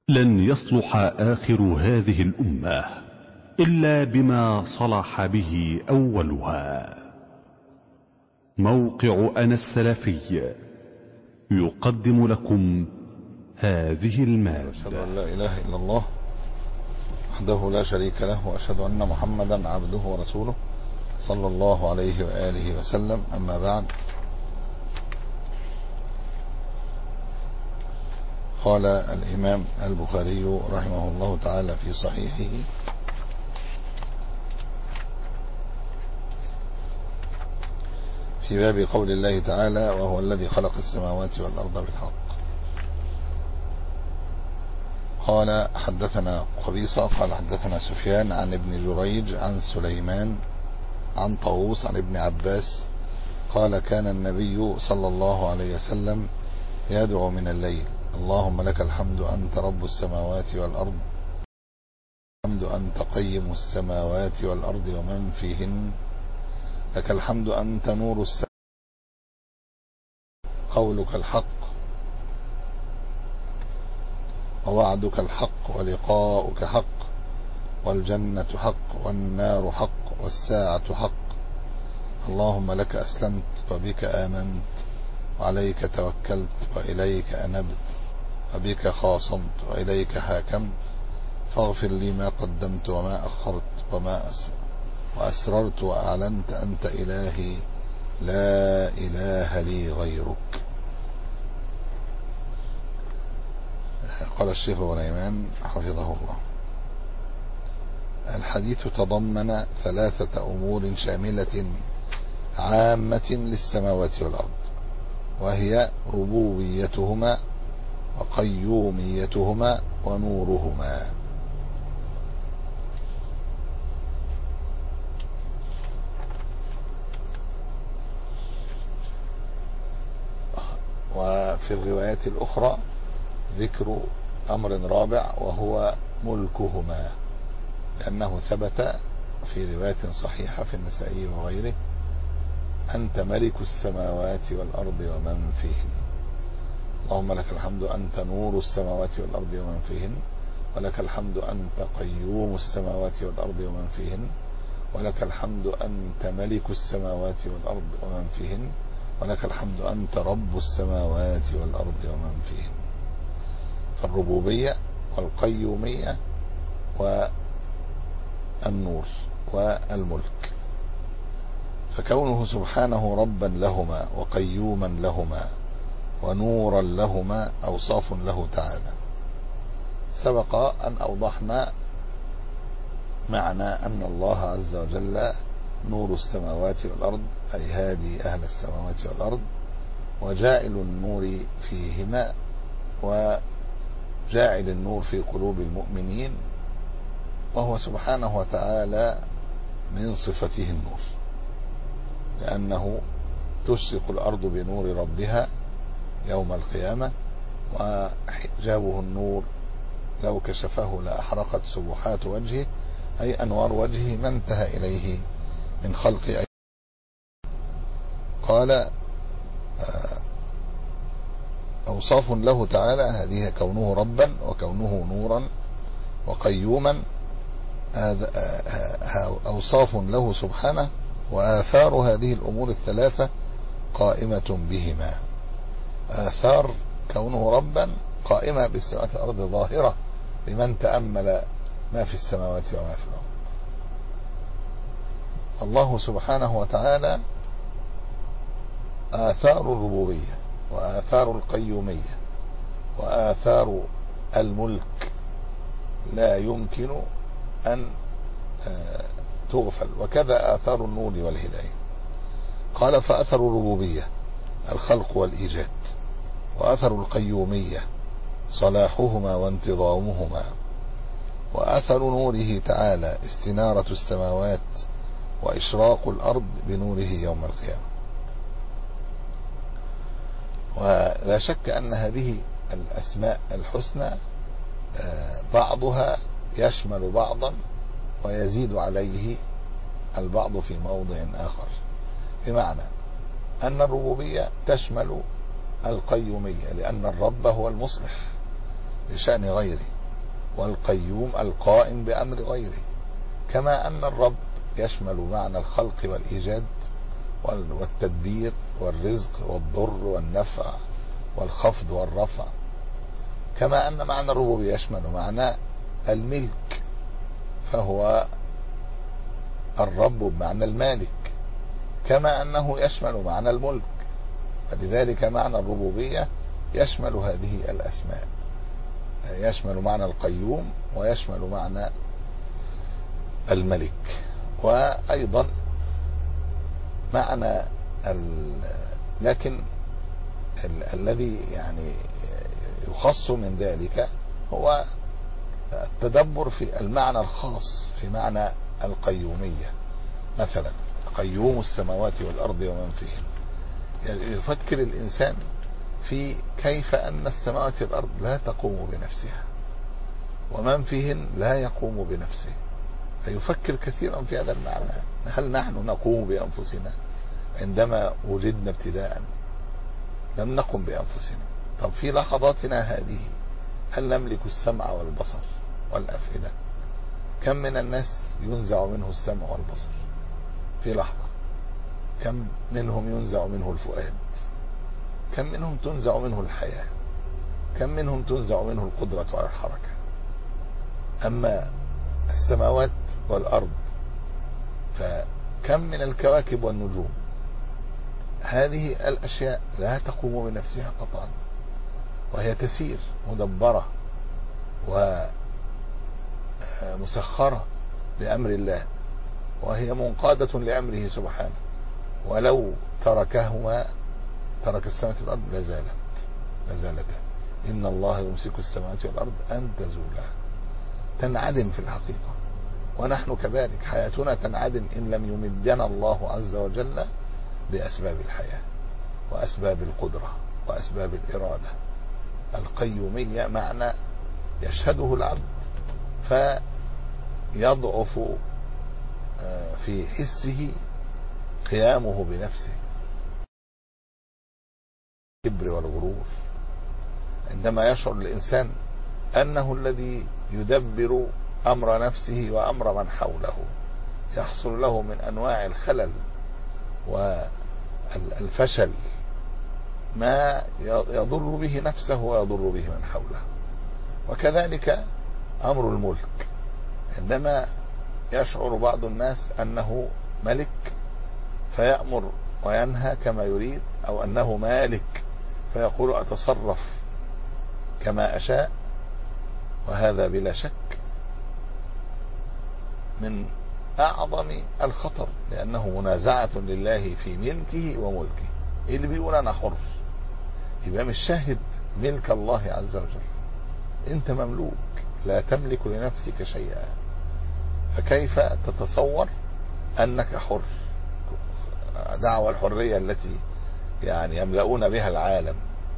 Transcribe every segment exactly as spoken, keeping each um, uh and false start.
لن يصلح آخر هذه الأمة إلا بما صلح به أولها. موقع أنا السلفي يقدم لكم هذه المادة. أشهد أن لا إله إلا الله وحده لا شريك له، وأشهد أن محمدا عبده ورسوله صلى الله عليه وآله وسلم. أما بعد، قال الإمام البخاري رحمه الله تعالى في صحيحه: في باب قول الله تعالى: وهو الذي خلق السماوات والأرض بالحق. قال: حدثنا قبيصة قال حدثنا سفيان عن ابن جريج عن سليمان عن طاووس عن ابن عباس قال: كان النبي صلى الله عليه وسلم يدعو من الليل: اللهم لك الحمد أنت رب السماوات والأرض، الحمد أنت قيم السماوات والأرض ومن فيهن، لك الحمد أنت نور السماوات، قولك الحق ووعدك الحق ولقاؤك حق، والجنة حق والنار حق والساعة حق. اللهم لك أسلمت وبك آمنت وعليك توكلت وإليك أنبت وبك خاصمت وإليك حاكمت، فاغفر لي ما قدمت وما أخرت وما وأسررت وأعلنت، أنت إلهي لا إله لي غيرك. قال الشيخ غنيمان حفظه الله: الحديث تضمن ثلاثة أمور شاملة عامة للسماوات والأرض، وهي ربوبيتهما وقيوميتهما ونورهما. وفي الروايات الأخرى ذكر أمر رابع وهو ملكهما، لأنه ثبت في رواية صحيحة في النسائي وغيره: أنت ملك السماوات والأرض ومن فيهن. اللهم لك الحمد أنت نور السماوات والأرض ومن فيهن، ولك الحمد أنت قيوم السماوات والأرض ومن فيهن، ولك الحمد أنت ملك السماوات والأرض ومن فيهن، ولك الحمد أنت رب السماوات والأرض ومن فيهن. فالربوبية والقيومية والنور والملك، فكونه سبحانه ربا لهما وقيوما لهما ونورا لهما أوصاف له تعالى. سبق أن أوضحنا معنى أن الله عز وجل نور السماوات والأرض، أي هادي أهل السماوات والأرض، وجاعل النور فيهما، وجاعل النور في قلوب المؤمنين، وهو سبحانه وتعالى من صفته النور، لأنه تشرق الأرض بنور ربها يوم القيامة، وحجابه النور لو كشفه لأحرقت سبحات وجهه، أي أنوار وجهه ما انتهى إليه من خلق أي. قال: أوصاف له تعالى، هذه كونه ربا وكونه نورا وقيوما، أوصاف له سبحانه، وآثار هذه الأمور الثلاثة قائمة بهما. آثار كونه ربا قائمة بالسماوات والأرض ظاهرة لمن تأمل ما في السماوات وما في الأرض. الله سبحانه وتعالى آثار الربوبية وآثار القيومية وآثار الملك لا يمكن أن تغفل، وكذا آثار النور والهداية. قال: فأثر الربوبية الخلق والإيجاد، وأثر القيومية صلاحهما وانتظامهما، وأثر نوره تعالى استنارة السماوات وإشراق الأرض بنوره يوم القيامة. ولا شك أن هذه الأسماء الحسنى بعضها يشمل بعضا ويزيد عليه البعض في موضع آخر، بمعنى أن الربوبية تشمل القيومية، لأن الرب هو المصلح لشأن غيره، والقيوم القائم بأمر غيره. كما أن الرب يشمل معنى الخلق والإيجاد والتدبير والرزق والضر والنفع والخفض والرفع. كما أن معنى الربوبية يشمل معنى الملك، فهو الرب بمعنى المالك، كما أنه يشمل معنى الملك، فلذلك معنى الربوبية يشمل هذه الأسماء، يشمل معنى القيوم ويشمل معنى الملك. وأيضا معنى لكن ال الذي يعني يخص من ذلك هو التدبر في المعنى الخاص في معنى القيومية. مثلا قيوم السماوات والأرض ومن فيهن، يعني يفكر الإنسان في كيف أن السماوات والأرض لا تقوم بنفسها ومن فيهن لا يقوم بنفسه، فيفكر كثيرا في هذا المعنى. هل نحن نقوم بأنفسنا؟ عندما وجدنا ابتداء لم نقم بأنفسنا. طب في لحظاتنا هذه هل نملك السمع والبصر والأفئدة؟ كم من الناس ينزع منه السمع والبصر في لحظة؟ كم منهم ينزع منه الفؤاد؟ كم منهم تنزع منه الحياة؟ كم منهم تنزع منه القدرة على الحركة؟ أما السماوات والأرض فكم من الكواكب والنجوم، هذه الأشياء لا تقوم بنفسها قطعا، وهي تسير مدبرة ومسخرة بأمر الله، وهي منقادة لأمره سبحانه. ولو تركهما ترك السماوات والأرض لزالت لزالتا. إن الله يمسك السماوات والأرض أن تزولا، تنعدم في الحقيقة. ونحن كذلك حياتنا تنعدم إن لم يمدنا الله عز وجل بأسباب الحياة وأسباب القدرة وأسباب الإرادة. القيومية معنى يشهده العبد فيضعف في حسه قيامه بنفسه، الكبر والغرور. عندما يشعر الإنسان أنه الذي يدبر أمر نفسه وأمر من حوله، يحصل له من أنواع الخلل والفشل ما يضر به نفسه ويضر به من حوله. وكذلك أمر الملك، عندما يشعر بعض الناس أنه ملك فيأمر وينهى كما يريد، أو أنه مالك فيقول أتصرف كما أشاء، وهذا بلا شك من أعظم الخطر، لأنه منازعة لله في ملكه وملكه. اللي بيقول أنا حر يبقى مش شاهد ملك الله عز وجل. أنت مملوك، لا تملك لنفسك شيئا، فكيف تتصور أنك حر؟ دعوى الحرية التي يعني يملؤون بها العالم،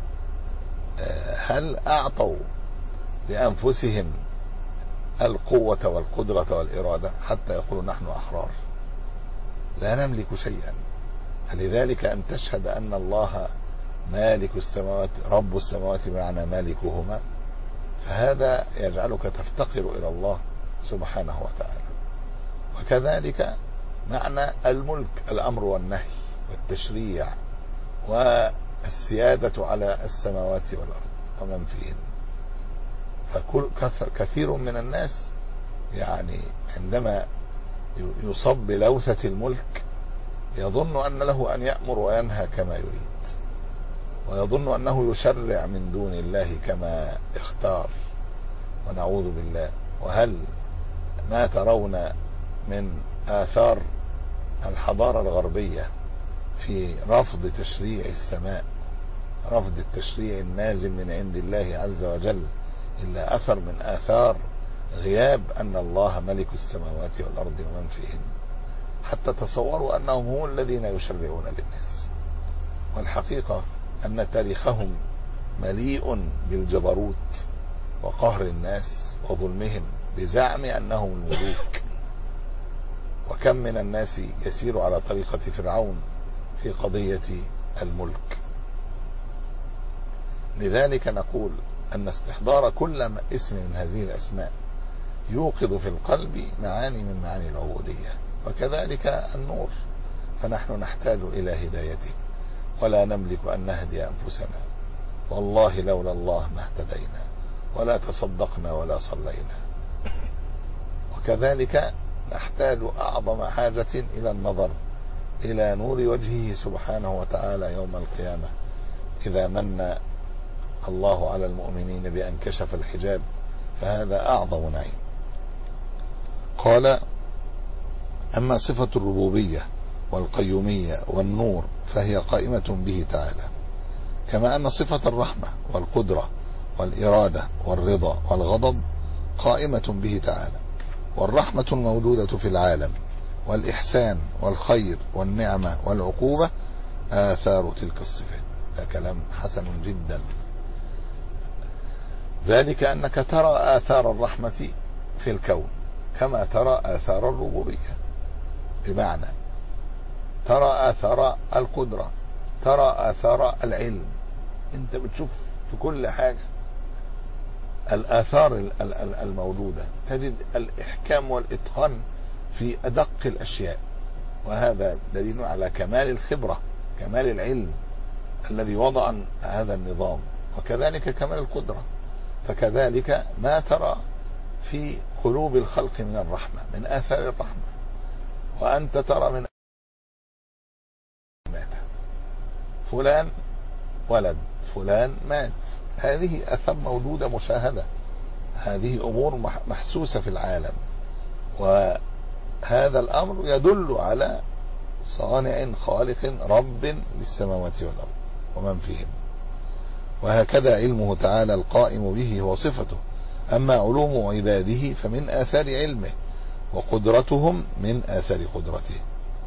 هل أعطوا لأنفسهم القوة والقدرة والإرادة حتى يقولوا نحن أحرار؟ لا نملك شيئا. فلذلك أن تشهد أن الله مالك السماوات، رب السماوات بمعنى مالكهما، فهذا يجعلك تفتقر إلى الله سبحانه وتعالى. وكذلك معنى الملك الأمر والنهي والتشريع والسيادة على السماوات والأرض ومن فيهن. فكثير من الناس يعني عندما يصب بلوثة الملك يظن أن له أن يأمر وينهى كما يريد، ويظن أنه يشرع من دون الله كما اختار، ونعوذ بالله. وهل ما ترون من آثار الحضارة الغربية في رفض تشريع السماء، رفض التشريع النازل من عند الله عز وجل، إلا أثر من آثار غياب أن الله ملك السماوات والأرض ومن فيهن، حتى تصوروا أنهم هم الذين يشرعون للناس. والحقيقة أن تاريخهم مليء بالجبروت وقهر الناس وظلمهم بزعم أنهم الملوك. وكم من الناس يسير على طريقة فرعون في قضية الملك. لذلك نقول أن استحضار كل اسم من هذه الأسماء يوقظ في القلب معاني من معاني العبودية، وكذلك النور، فنحن نحتاج إلى هدايته ولا نملك أن نهدي أنفسنا، والله لولا الله ما اهتدينا ولا تصدقنا ولا صلينا. وكذلك نحتاج أعظم حاجة إلى النظر إلى نور وجهه سبحانه وتعالى يوم القيامة إذا من الله على المؤمنين بأن كشف الحجاب، فهذا أعظم نعيم. قال: أما صفة الربوبية والقيومية والنور فهي قائمة به تعالى، كما أن صفة الرحمة والقدرة والإرادة والرضا والغضب قائمة به تعالى. والرحمة الموجودة في العالم والإحسان والخير والنعمة والعقوبة آثار تلك الصفات. هذا كلام حسن جدا. ذلك أنك ترى آثار الرحمة في الكون كما ترى آثار الربوبية، بمعنى ترى آثار القدرة، ترى آثار العلم، انت بتشوف في كل حاجة الآثار الموجودة، تجد الإحكام والإتقان في أدق الأشياء، وهذا دليل على كمال الخبرة، كمال العلم الذي وضع هذا النظام، وكذلك كمال القدرة. فكذلك ما ترى في قلوب الخلق من الرحمة، من آثار الرحمة، وأنت ترى من مات فلان ولد فلان مات، هذه أثر موجودة مشاهدة، هذه أمور محسوسة في العالم، وهذا الأمر يدل على صانع خالق رب للسماوات والأرض ومن فيهم. وهكذا علمه تعالى القائم به هو صفته. أما علوم عباده فمن آثار علمه، وقدرتهم من آثار قدرته.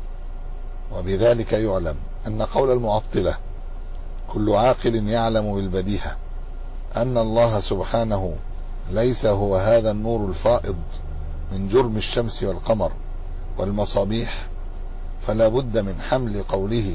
وبذلك يعلم أن قول المعطلة كل عاقل يعلم بالبديهة أن الله سبحانه ليس هو هذا النور الفائض من جرم الشمس والقمر والمصابيح، فلا بد من حمل قوله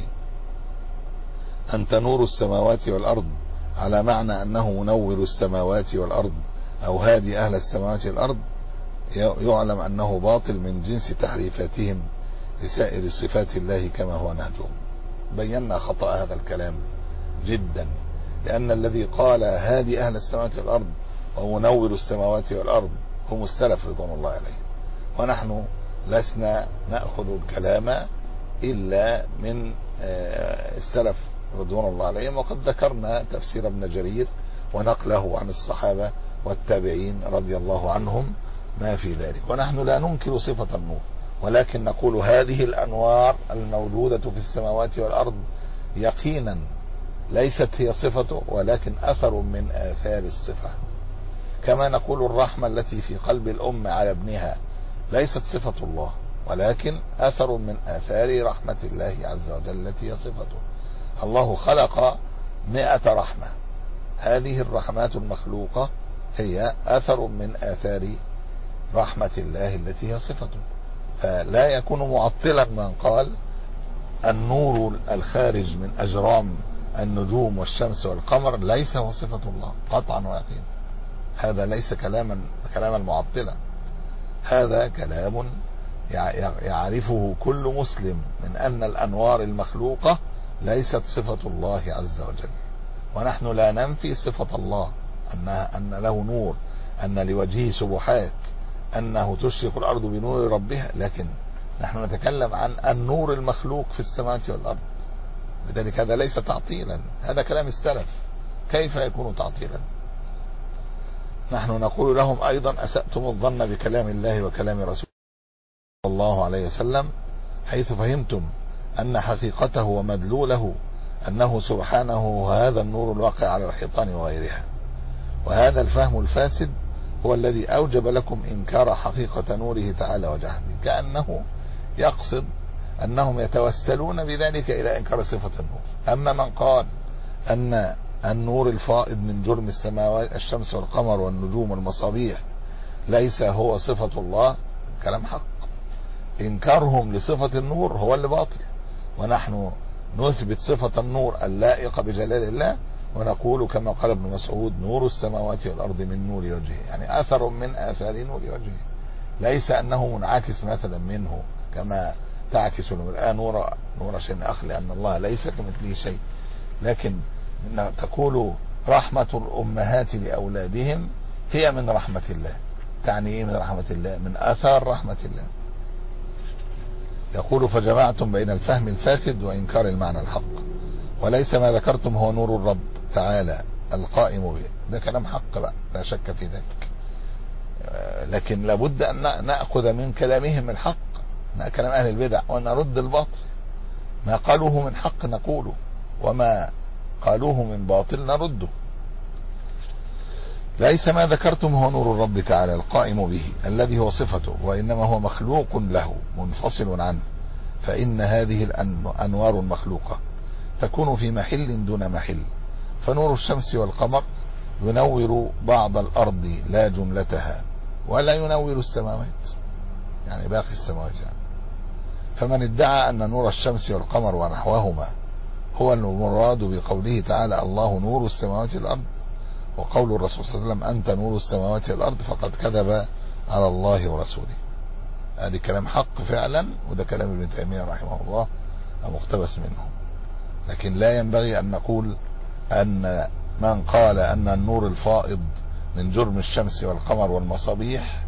أنت نور السماوات والأرض على معنى أنه منور السماوات والأرض أو هادي أهل السماوات والأرض. يعلم أنه باطل من جنس تحريفاتهم لسائر صفات الله كما هو نهجهم. بينا خطأ هذا الكلام جدا، لأن الذي قال هادي أهل السماوات والأرض ومنور السماوات والأرض هم السلف رضوان الله عليهم، ونحن لسنا نأخذ الكلام إلا من السلف رضوان الله عليهم. وقد ذكرنا تفسير ابن جرير ونقله عن الصحابة والتابعين رضي الله عنهم ما في ذلك. ونحن لا ننكر صفة النور، ولكن نقول هذه الأنوار الموجودة في السماوات والأرض يقينا ليست هي صفته، ولكن أثر من آثار الصفة. كما نقول الرحمة التي في قلب الأم على ابنها ليست صفة الله، ولكن أثر من آثار رحمة الله عز وجل التي هي صفته. الله خلق مئة رحمة، هذه الرحمات المخلوقة هي أثر من آثار رحمة الله التي هي صفته. فلا يكون معطلا من قال النور الخارج من أجرام النجوم والشمس والقمر ليس هو صفة الله قطعا ويقينا. هذا ليس كلاما كلام المعطلة، هذا كلام يعرفه كل مسلم من أن الأنوار المخلوقة ليست صفة الله عز وجل. ونحن لا ننفي صفة الله أنها أن له نور، أن لوجهه سبحات، أنه تشرق الأرض بنور ربها، لكن نحن نتكلم عن النور المخلوق في السماوات والأرض. لذلك هذا ليس تعطيلا، هذا كلام السلف، كيف يكون تعطيلا؟ نحن نقول لهم أيضا أسأتم الظن بكلام الله وكلام رسوله صلى الله عليه وسلم، حيث فهمتم أن حقيقته ومدلوله أنه سبحانه هذا النور الواقع على الحيطان وغيرها. وهذا الفهم الفاسد هو الذي أوجب لكم إنكار حقيقة نوره تعالى وجهده، كأنه يقصد أنهم يتوسلون بذلك إلى إنكار صفة النور. أما من قال أن النور الفائض من جرم السماوات الشمس والقمر والنجوم والمصابيح ليس هو صفة الله، كلام حق. إنكارهم لصفة النور هو اللي باطل، ونحن نثبت صفة النور اللائقة بجلال الله، ونقول كما قال ابن مسعود نور السماوات والأرض من نور وجهه، يعني أثر من آثار نور وجهه، ليس أنه منعكس مثلا منه كما تعكس الآن نور نور شيء آخر، لأن الله ليس كمثله شيء. لكن تقول رحمة الأمهات لأولادهم هي من رحمة الله. تعني إيه من رحمة الله؟ من آثار رحمة الله. يقول فجمعتم بين الفهم الفاسد وإنكار المعنى الحق، وليس ما ذكرتم هو نور الرب تعالى القائم به. ده كلام حق بقى، لا شك في ذلك، لكن لابد أن نأخذ من كلامهم الحق، كلام أهل البدع، ونرد الباطل. ما قالوه من حق نقوله، وما قالوه من باطل نرده. ليس ما ذكرتم هو نور الرب تعالى القائم به الذي هو صفته، وإنما هو مخلوق له منفصل عنه، فإن هذه الأنوار المخلوقة تكون في محل دون محل، فنور الشمس والقمر ينور بعض الأرض لا جملتها، ولا ينور السماوات، يعني باقي السماوات يعني. فمن ادعى أن نور الشمس والقمر ونحوهما هو المراد بقوله تعالى الله نور السماوات والأرض، وقول الرسول صلى الله عليه وسلم أنت نور السماوات والأرض، فقد كذب على الله ورسوله. هذا كلام حق فعلا، وده كلام ابن تيمية رحمه الله مقتبس منه. لكن لا ينبغي أن نقول أن من قال أن النور الفائض من جرم الشمس والقمر والمصابيح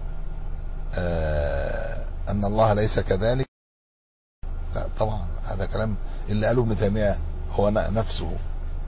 أن الله ليس كذلك. لا طبعا، هذا كلام اللي قاله ابن تيمية هو نفسه.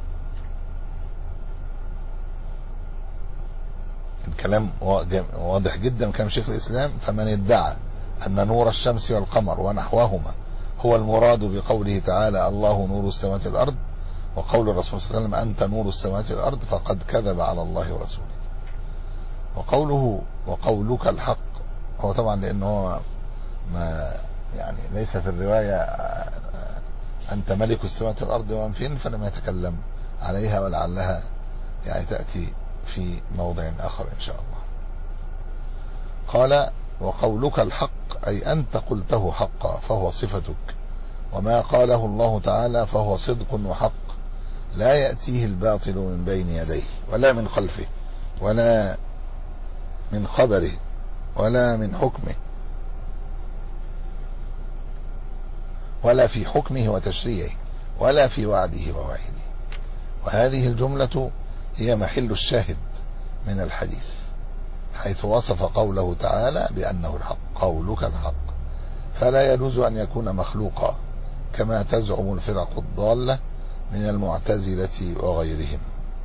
الكلام واضح جدا كلام شيخ الإسلام. فمن ادعى أن نور الشمس والقمر ونحوهما هو المراد بقوله تعالى الله نور السماوات والأرض، وقول الرسول صلى الله عليه وسلم أنت نور السماوات والأرض، فقد كذب على الله ورسوله. وقوله وقولك الحق، هو طبعا لأنه ما يعني ليس في الرواية أنت ملك السماوات والأرض ومن فين، فلم يتكلم عليها، ولعلها يعني تأتي في موضع آخر إن شاء الله. قال وقولك الحق أي أنت قلته حقا فهو صفتك، وما قاله الله تعالى فهو صدق وحق، لا يأتيه الباطل من بين يديه ولا من خلفه ولا من خبره ولا من حكمه ولا في حكمه وتشريعه ولا في وعده ووعيده. وهذه الجملة هي محل الشاهد من الحديث، حيث وصف قوله تعالى بأنه الحق، قولك الحق، فلا يجوز أن يكون مخلوقا كما تزعم الفرق الضالة من المعتزلة وغيرهم.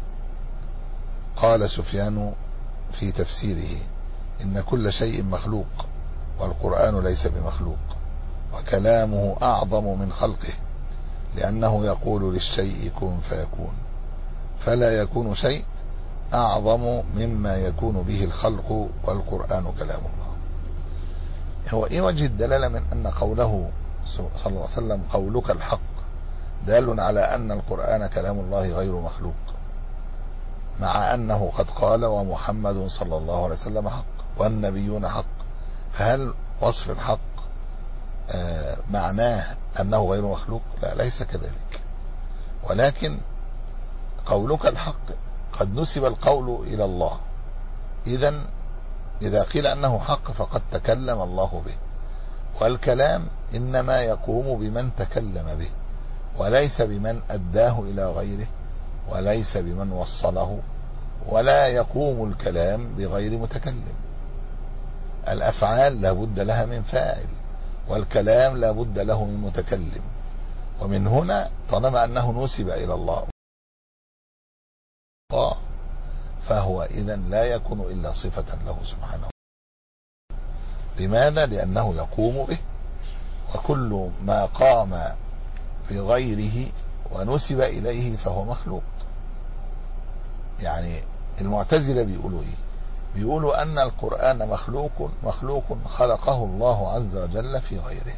قال سفيان في تفسيره إن كل شيء مخلوق، والقرآن ليس بمخلوق، وكلامه أعظم من خلقه، لأنه يقول للشيء كن فيكون، فلا يكون شيء أعظم مما يكون به الخلق، والقرآن كلام الله. هو إيه وجه الدلالة من أن قوله صلى الله عليه وسلم قولك الحق دال على أن القرآن كلام الله غير مخلوق، مع أنه قد قال ومحمد صلى الله عليه وسلم حق والنبيون حق؟ فهل وصف الحق آه معناه أنه غير مخلوق؟ لا، ليس كذلك. ولكن قولك الحق قد نسب القول إلى الله، إذن إذا قيل أنه حق فقد تكلم الله به، والكلام إنما يقوم بمن تكلم به، وليس بمن أداه إلى غيره، وليس بمن وصله، ولا يقوم الكلام بغير متكلم. الأفعال لا بد لها من فاعل، والكلام لا بد له من متكلم. ومن هنا طالما أنه نسب إلى الله فهو إذن لا يكون إلا صفة له سبحانه. لماذا؟ لأنه يقوم به، وكل ما قام بغيره ونسب إليه فهو مخلوق. يعني المعتزلة بيقولوا إيه؟ بيقولوا أن القرآن مخلوق مخلوق خلقه الله عز وجل في غيره،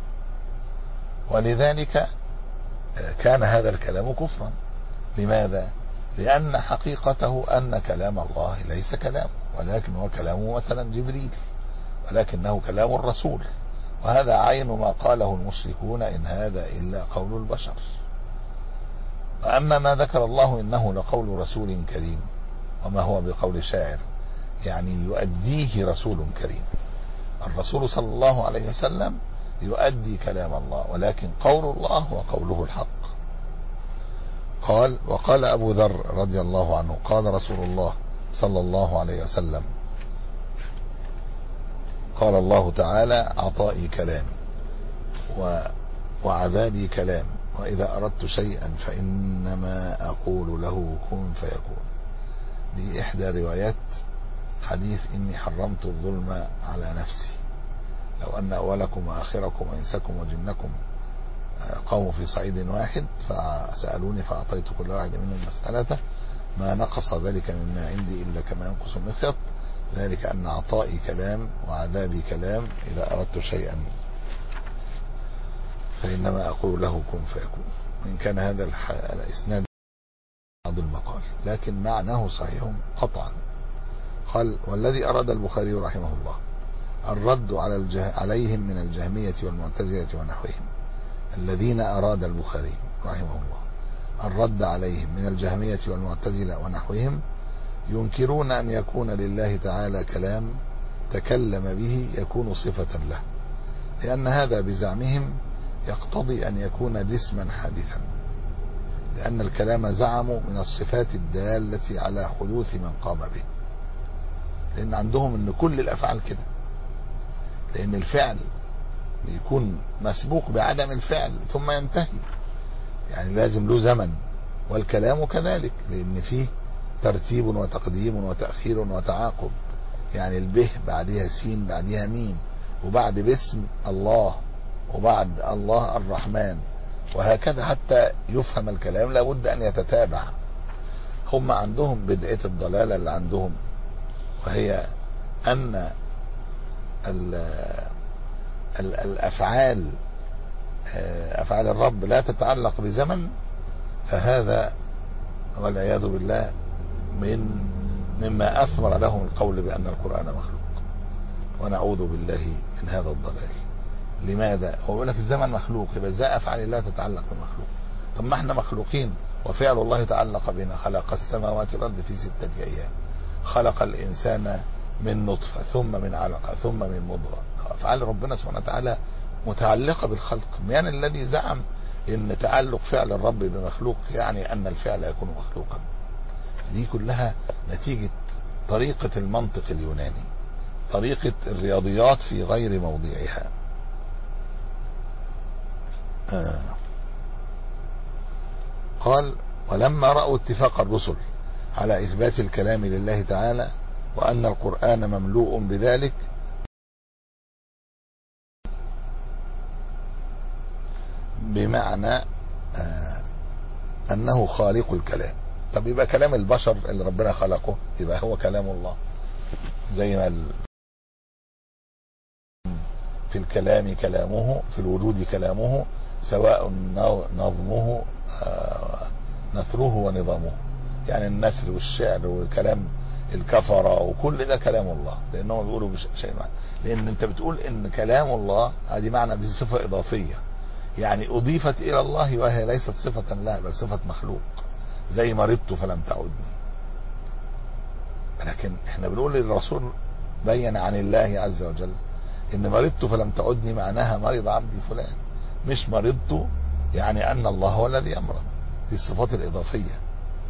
ولذلك كان هذا الكلام كفرا. لماذا؟ لأن حقيقته أن كلام الله ليس كلامه، ولكن هو كلامه مثلا جبريل، ولكنه كلام الرسول، وهذا عين ما قاله المشركون إن هذا إلا قول البشر. وأما ما ذكر الله إنه لقول رسول كريم وما هو بقول شاعر، يعني يؤديه رسول كريم. الرسول صلى الله عليه وسلم يؤدي كلام الله، ولكن قول الله هو قوله الحق. قال: وقال أبو ذر رضي الله عنه قال رسول الله صلى الله عليه وسلم: قال الله تعالى: عطائي كلام وعذابي كلام، وإذا أردت شيئا فإنما أقول له كن فيكون. دي إحدى روايات حديث إني حرمت الظلم على نفسي، لو أن أولكم وآخركم وإنسكم وجنكم قاموا في صعيد واحد فسألوني فأعطيت كل واحد منهم مسألته ما نقص ذلك مما عندي إلا كما ينقص المخيط، ذلك أن عطائي كلام وعذابي كلام، إذا أردت شيئا فإنما أقول له كن فيكون. وإن كان هذا الإسناد بعض المقال لكن معناه صحيح قطعا. قال: والذي أراد البخاري رحمه الله الرد على الجه... عليهم من الجهمية والمعتزلة ونحوهم. الذين أراد البخاري رحمه الله الرد عليهم من الجهمية والمعتزلة ونحوهم ينكرون أن يكون لله تعالى كلام تكلم به يكون صفة له، لأن هذا بزعمهم يقتضي أن يكون جسما حادثا، لأن الكلام زعموا من الصفات الدالة على حدوث من قام به، لأن عندهم أن كل الأفعال كده، لأن الفعل بيكون مسبوق بعدم الفعل ثم ينتهي، يعني لازم له زمن، والكلام كذلك لأن فيه ترتيب وتقديم وتأخير وتعاقب، يعني البه بعدها سين بعدها ميم، وبعد باسم الله وبعد الله الرحمن، وهكذا حتى يفهم الكلام لابد أن يتتابع. هم عندهم بدعة الضلالة اللي عندهم، وهي أن الأفعال أفعال الرب لا تتعلق بزمن، فهذا والعياذ بالله من مما أثمر لهم القول بأن القرآن مخلوق، ونعوذ بالله من هذا الضلال. لماذا؟ هو يقول لك الزمن مخلوق، يبقى ازاي أفعال الله تتعلق بمخلوق؟ طب ما احنا مخلوقين، وفعل الله تعلق بنا. خلق السماوات والأرض في ستة أيام، خلق الإنسان من نطفة ثم من علقة ثم من مضغة. أفعال ربنا سبحانه وتعالى متعلقة بالخلق. من الذي زعم ان تعلق فعل الرب بمخلوق يعني ان الفعل يكون مخلوقا؟ دي كلها نتيجة طريقة المنطق اليوناني، طريقة الرياضيات في غير موضعها. آه. قال: ولما رأوا اتفاق الرسل على إثبات الكلام لله تعالى وأن القرآن مملوء بذلك بمعنى آه أنه خالق الكلام. طب يبقى كلام البشر اللي ربنا خلقه يبقى هو كلام الله، زي ما ال... في الكلام كلامه، في الوجود كلامه، سواء نظمه آه نثره ونظامه، يعني النثر والشعر والكلام الكفرة وكل ده كلام الله، لأنهم بيقولوا شيء معنى. لأن أنت بتقول إن كلام الله هذه معنى، دي صفة إضافية، يعني أضيفت إلى الله وهي ليست صفة له بل صفة مخلوق، زي مرضت فلم تعودني. لكن احنا بنقول للرسول بين عن الله عز وجل إن مرضت فلم تعودني معناها مرض عبدي فلان، مش مرضت يعني أن الله هو الذي يمرض. دي الصفات الإضافية.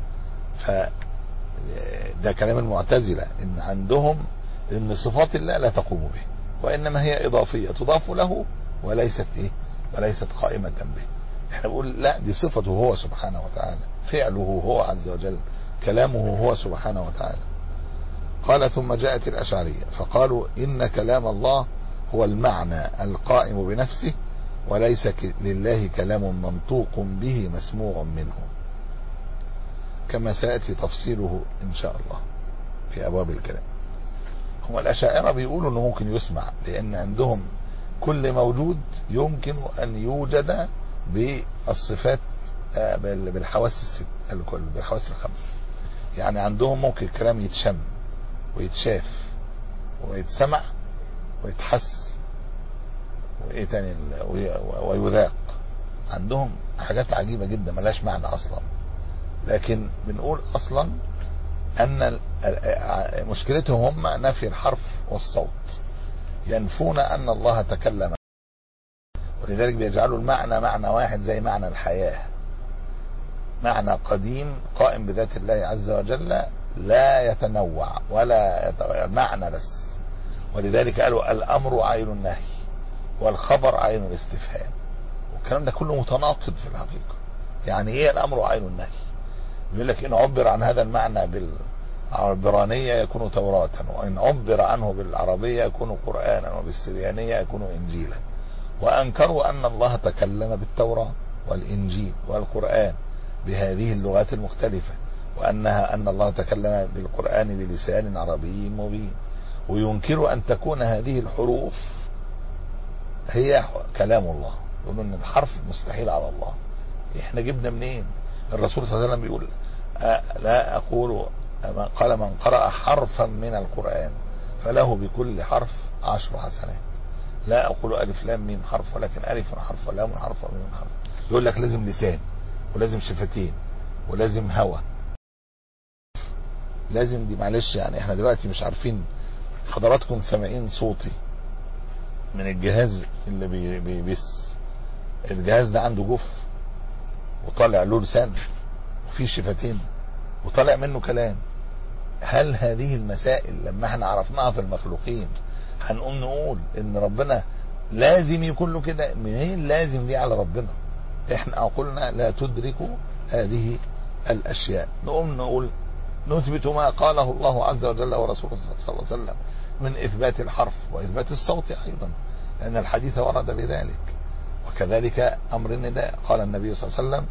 فده كلام المعتزلة، إن عندهم إن صفات الله لا تقوم به، وإنما هي إضافية تضاف له وليست إيه وليست قائمة به. احنا بنقول لا، دي صفته هو سبحانه وتعالى، فعله هو عز وجل، كلامه هو سبحانه وتعالى. قال: ثم جاءت الأشعرية فقالوا إن كلام الله هو المعنى القائم بنفسه، وليس لله كلام منطوق به مسموع منه، كما سيأتي تفصيله إن شاء الله في أبواب الكلام. هم الأشاعرة بيقولوا أنه ممكن يسمع، لأن عندهم كل موجود يمكن أن يوجد بالصفات بالحواس الست الكل بالحواس الخمس. يعني عندهم ممكن الكلام يتشم ويتشاف ويتسمع ويتحس وايه تاني ويذاق. عندهم حاجات عجيبة جدا ملاش معنى اصلا، لكن بنقول اصلا ان مشكلتهم هم نفي الحرف والصوت، ينفون ان الله تكلم، ولذلك بيجعلوا المعنى معنى واحد زي معنى الحياة، معنى قديم قائم بذات الله عز وجل لا يتنوع ولا يتغير، معنى بس. ولذلك قالوا الامر عين النهي والخبر عين الاستفهام، والكلام ده كله متناقض في الحقيقة. يعني ايه الامر عين النهي؟ بيقول لك ان عبر عن هذا المعنى بالعبرانية يكون توراة، وان عبر عنه بالعربية يكون قرآنا، وبالسريانية يكون انجيلا. وانكروا ان الله تكلم بالتوراة والانجيل والقرآن بهذه اللغات المختلفة، وانها ان الله تكلم بالقرآن بلسان عربي مبين. وينكروا ان تكون هذه الحروف هي كلام الله، يقولوا ان الحرف مستحيل على الله. احنا جبنا منين؟ الرسول صلى الله عليه وسلم بيقول لا اقول، قال من قرأ حرفا من القرآن فله بكل حرف عشر حسنات. لا اقول الف لام ميم حرف، ولكن الف حرف ولام حرف وميم حرف. يقول لك لازم لسان، ولازم شفتين، ولازم هوا، لازم دي. معلش يعني احنا دلوقتي مش عارفين، حضراتكم سامعين صوتي من الجهاز اللي بي بيبث، الجهاز ده عنده جوف وطالع له لسان وفيه شفتين وطالع منه كلام. هل هذه المسائل لما احنا عرفناها في المخلوقين هنقوم نقول ان ربنا لازم يكون له كده؟ منين لازم دي على ربنا؟ احنا عقولنا لا تدرك هذه الاشياء. نقوم نقول نثبت ما قاله الله عز وجل ورسوله صلى الله عليه وسلم من اثبات الحرف واثبات الصوت ايضا، لان الحديث ورد بذلك. وكذلك امر النداء، قال النبي صلى الله عليه وسلم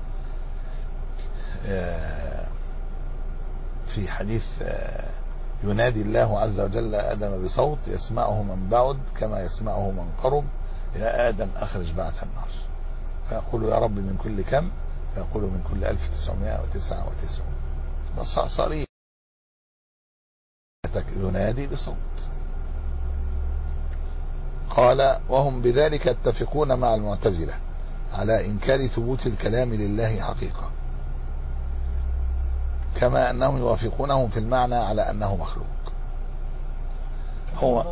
في حديث ينادي الله عز وجل آدم بصوت يسمعه من بعد كما يسمعه من قرب، يا آدم أخرج بعث النار، فيقول يا رب من كل كم؟ فيقول من كل ألف تسعمائة وتسعة وتسعين. نص صريح ينادي بصوت. قال وهم بذلك يتفقون مع المعتزلة على إنكار ثبوت الكلام لله حقيقة، كما أنهم يوافقونهم في المعنى على أنه مخلوق. هو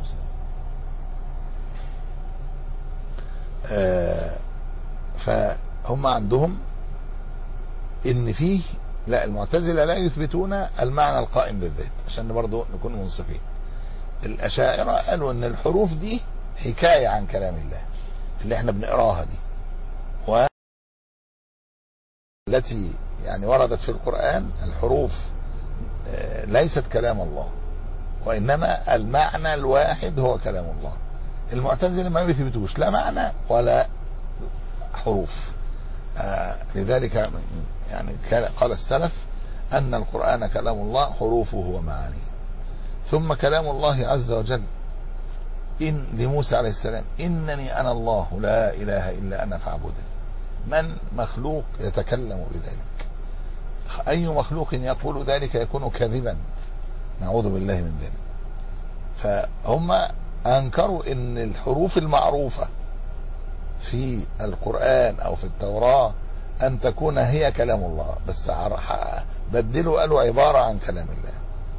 آه فهم عندهم إن فيه، لا المعتزلة لا يثبتون المعنى القائم بالذات، عشان برضو نكون منصفين. الأشاعرة قالوا إن الحروف دي حكاية عن كلام الله اللي احنا بنقراها دي، و التي يعني وردت في القرآن الحروف ليست كلام الله، وإنما المعنى الواحد هو كلام الله. المعتزلة ما بيثبتوش لا معنى ولا حروف. آه لذلك يعني قال السلف أن القرآن كلام الله حروفه ومعانيه. ثم كلام الله عز وجل إن لموسى عليه السلام إنني أنا الله لا إله إلا أنا فاعبدني. من مخلوق يتكلم بذلك؟ أي مخلوق يقول ذلك يكون كاذبا، نعوذ بالله من ذلك. فهم أنكروا أن الحروف المعروفة في القرآن أو في التوراة أن تكون هي كلام الله، بس بدلوا قالوا عبارة عن كلام الله.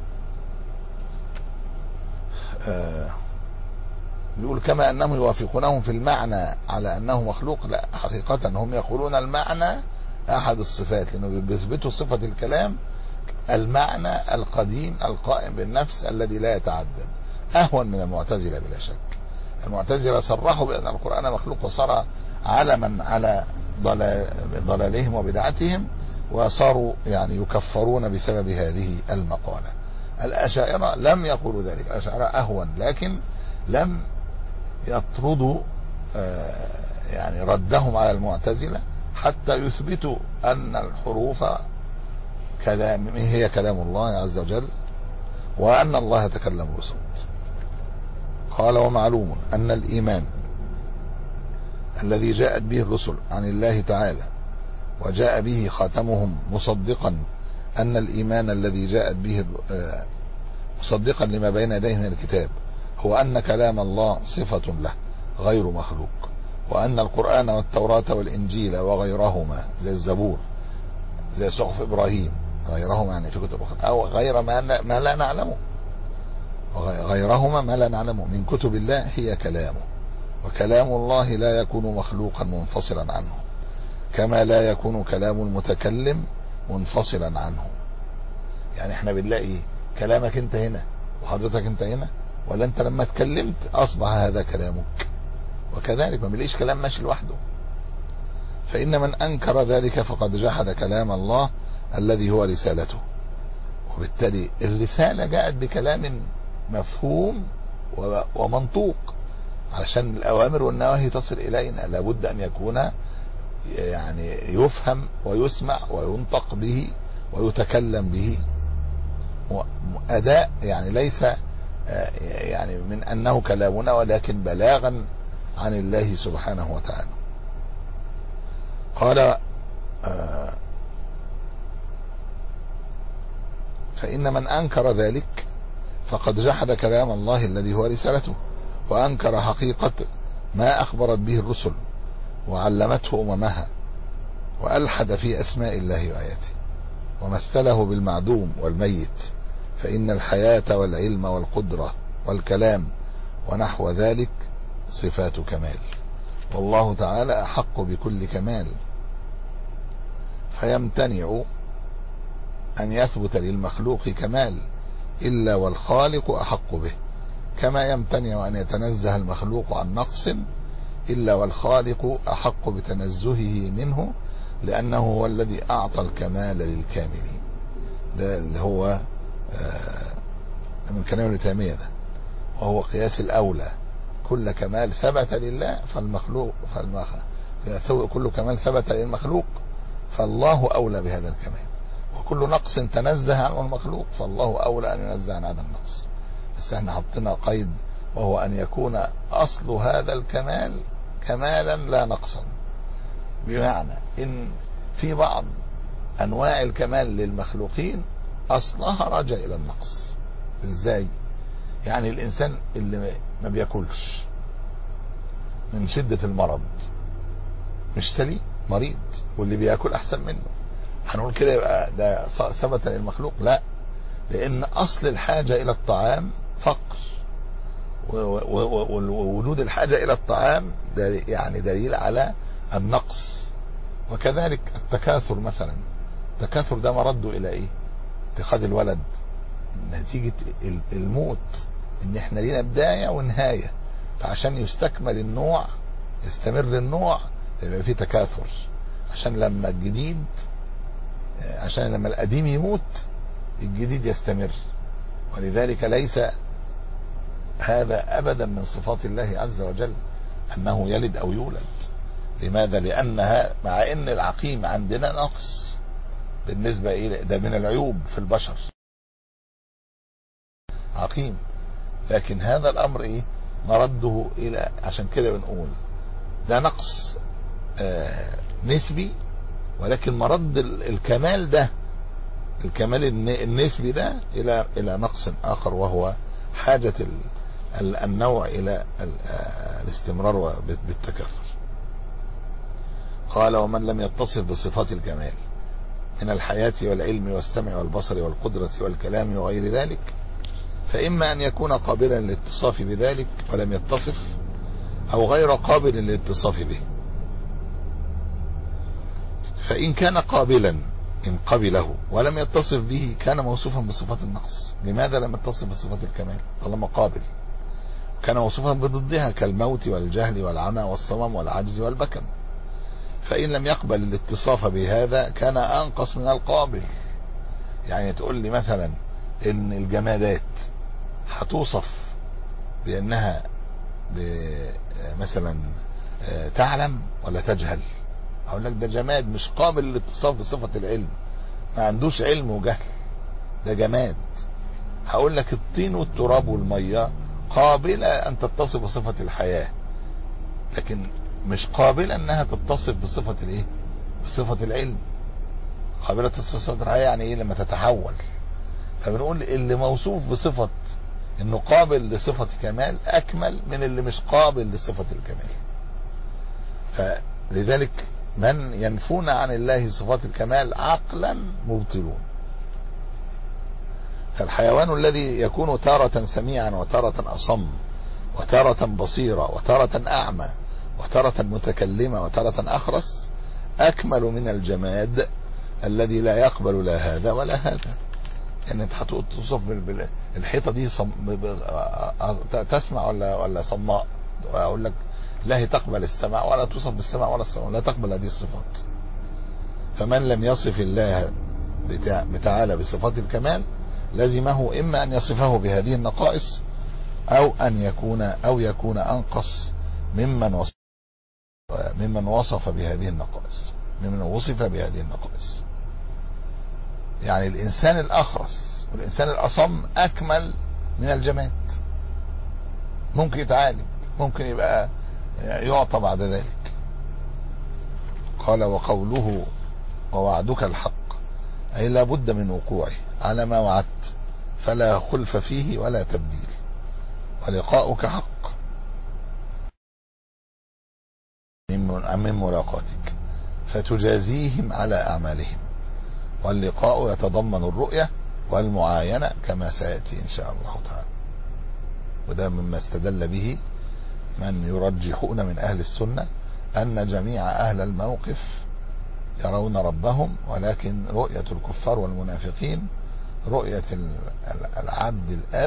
آه بيقول كما أنهم يوافقونهم في المعنى على أنه مخلوق، لا حقيقة هم يقولون المعنى أحد الصفات، لأنه بيثبتوا صفة الكلام المعنى القديم القائم بالنفس الذي لا يتعدد، أهون من المعتزلة بلا شك. المعتزلة صرحوا بأن القرآن مخلوق وصار علما على ضلالهم وبدعتهم، وصاروا يعني يكفرون بسبب هذه المقالة. الأشاعرة لم يقولوا ذلك، الأشاعرة أهون، لكن لم يطردوا يعني ردهم على المعتزلة حتى يثبتوا أن الحروف كلام هي كلام الله عز وجل، وأن الله يتكلم بصوت. قال ومعلوم أن الإيمان الذي جاءت به الرسل عن الله تعالى وجاء به خاتمهم مصدقا أن الإيمان الذي جاءت به مصدقا لما بين يديه من الكتاب هو أن كلام الله صفة له غير مخلوق، وأن القرآن والتوراة والإنجيل وغيرهما زي الزبور زي صحف إبراهيم، غيرهما يعني في كتب أخرى، أو غير ما ما لا نعلمه، غيرهما ما لا نعلمه من كتب الله هي كلامه، وكلام الله لا يكون مخلوقا منفصلا عنه، كما لا يكون كلام المتكلم منفصلا عنه. يعني احنا بنلاقي كلامك انت هنا وحضرتك انت هنا، ولا انت لما اتكلمت اصبح هذا كلامك، وكذلك ما بنلاقيش كلام ماشي لوحده. فإن من أنكر ذلك فقد جحد كلام الله الذي هو رسالته. وبالتالي الرسالة جاءت بكلام مفهوم ومنطوق، علشان الأوامر والنواهي تصل إلينا لابد أن يكون يعني يفهم ويسمع وينطق به ويتكلم به أداء، يعني ليس يعني من أنه كلامنا، ولكن بلاغا عن الله سبحانه وتعالى. قال فإن من أنكر ذلك فقد جحد كلام الله الذي هو رسالته، وأنكر حقيقة ما أخبرت به الرسل وعلمته أممها، وألحد في أسماء الله وآياته، ومثله بالمعدوم والميت، فإن الحياة والعلم والقدرة والكلام ونحو ذلك صفات كمال، والله تعالى أحق بكل كمال، فيمتنع أن يثبت للمخلوق كمال إلا والخالق أحق به، كما يمتنع أن يتنزه المخلوق عن نقص إلا والخالق أحق بتنزهه منه، لأنه هو الذي أعطى الكمال للكاملين. ده اللي هو من كلام ابن تيمية ده، وهو قياس الأولى. كل كمال ثبت لله فالمخلوق فالمخ... كل كمال ثبت للمخلوق فالله أولى بهذا الكمال، وكل نقص تنزه عنه المخلوق فالله أولى أن ينزه عن هذا النقص. بس احنا حطينا قيد، وهو أن يكون أصل هذا الكمال كمالا لا نقصا، بمعنى إن في بعض أنواع الكمال للمخلوقين أصلها راجع إلى النقص. إزاي؟ يعني الإنسان اللي ما بياكلش من شدة المرض مش سليم، مريض، واللي بياكل أحسن منه، هنقول كده يبقى ده ثبت للمخلوق؟ لا، لأن أصل الحاجة إلى الطعام فقر، ووجود الحاجة إلى الطعام ده يعني دليل على النقص. وكذلك التكاثر مثلا، التكاثر ده مرده إلى إيه؟ اتخاذ الولد نتيجة الموت، إن إحنا لينا بداية ونهاية، فعشان يستكمل النوع يستمر النوع يبقى فيه تكاثر، عشان لما الجديد عشان لما القديم يموت الجديد يستمر. ولذلك ليس هذا أبدا من صفات الله عز وجل أنه يلد أو يولد. لماذا؟ لأنها مع أن العقيم عندنا نقص بالنسبة إلى ده من العيوب في البشر، عقيم، لكن هذا الأمر إيه؟ مرده إلى، عشان كده بنقول ده نقص آه نسبي، ولكن مرد الكمال ده، الكمال النسبي ده إلى إلى نقص آخر، وهو حاجة النوع إلى الاستمرار بالتكاثر. قال ومن لم يتصف بصفات الكمال من الحياة والعلم والسمع والبصر والقدرة والكلام وغير ذلك، فإما أن يكون قابلا للاتصاف بذلك ولم يتصف، أو غير قابل للاتصاف به. فإن كان قابلا إن قبله ولم يتصف به كان موصوفا بصفات النقص. لماذا لم يتصف بصفات الكمال طالما قابل؟ كان موصوفا بضدها كالموت والجهل والعمى والصمم والعجز والبكم. فإن لم يقبل الاتصاف بهذا كان أنقص من القابل. يعني تقول لي مثلا إن الجمادات هتوصف بأنها مثلا تعلم ولا تجهل؟ أقول لك ده جماد مش قابل للاتصاف بصفة العلم، ما عندوش علم وجهل، ده جماد. هقول لك الطين والتراب والمية قابلة أن تتصف بصفة الحياة، لكن مش قابلة أنها تتصف بصفة الإيه؟ بصفة العلم. قابلة تصف بصفة الحياة يعني إيه؟ لما تتحول. فبنقول اللي موصوف بصفة إنه قابل لصفة كمال أكمل من اللي مش قابل لصفة الكمال. فلذلك من ينفون عن الله صفات الكمال عقلا مبطلون. فالحيوان الذي يكون تارة سميعا وتارة أصم وتارة بصيرة وتارة أعمى وتارة متكلمة وتارة أخرس أكمل من الجماد الذي لا يقبل لا هذا ولا هذا. يعني انت هتوصف الحيطة دي صم... تسمع ولا ولا صماء؟ أقول لك لا هي تقبل السمع ولا توصف بالسمع ولا السمع، لا تقبل هذه الصفات. فمن لم يصف الله تعالى بصفات الكمال لازمه إما أن يصفه بهذه النقائص أو أن يكون أو يكون أنقص ممن وصف ممن وصف بهذه النقائص ممن وصف بهذه النقائص. يعني الإنسان الأخرس والإنسان الأصم أكمل من الجماد، ممكن يتعالج، ممكن يبقى يعطى بعد ذلك. قال وقوله ووعدك الحق أي لا بد من وقوعه على ما وعدت فلا خلف فيه ولا تبديل، ولقاؤك حق من ملاقاتك فتجازيهم على أعمالهم، واللقاء يتضمن الرؤية والمعاينة كما سيأتي إن شاء الله تعالى. وده مما استدل به من يرجحون من أهل السنة أن جميع أهل الموقف يرون ربهم، ولكن رؤية الكفار والمنافقين رؤية العبد الآب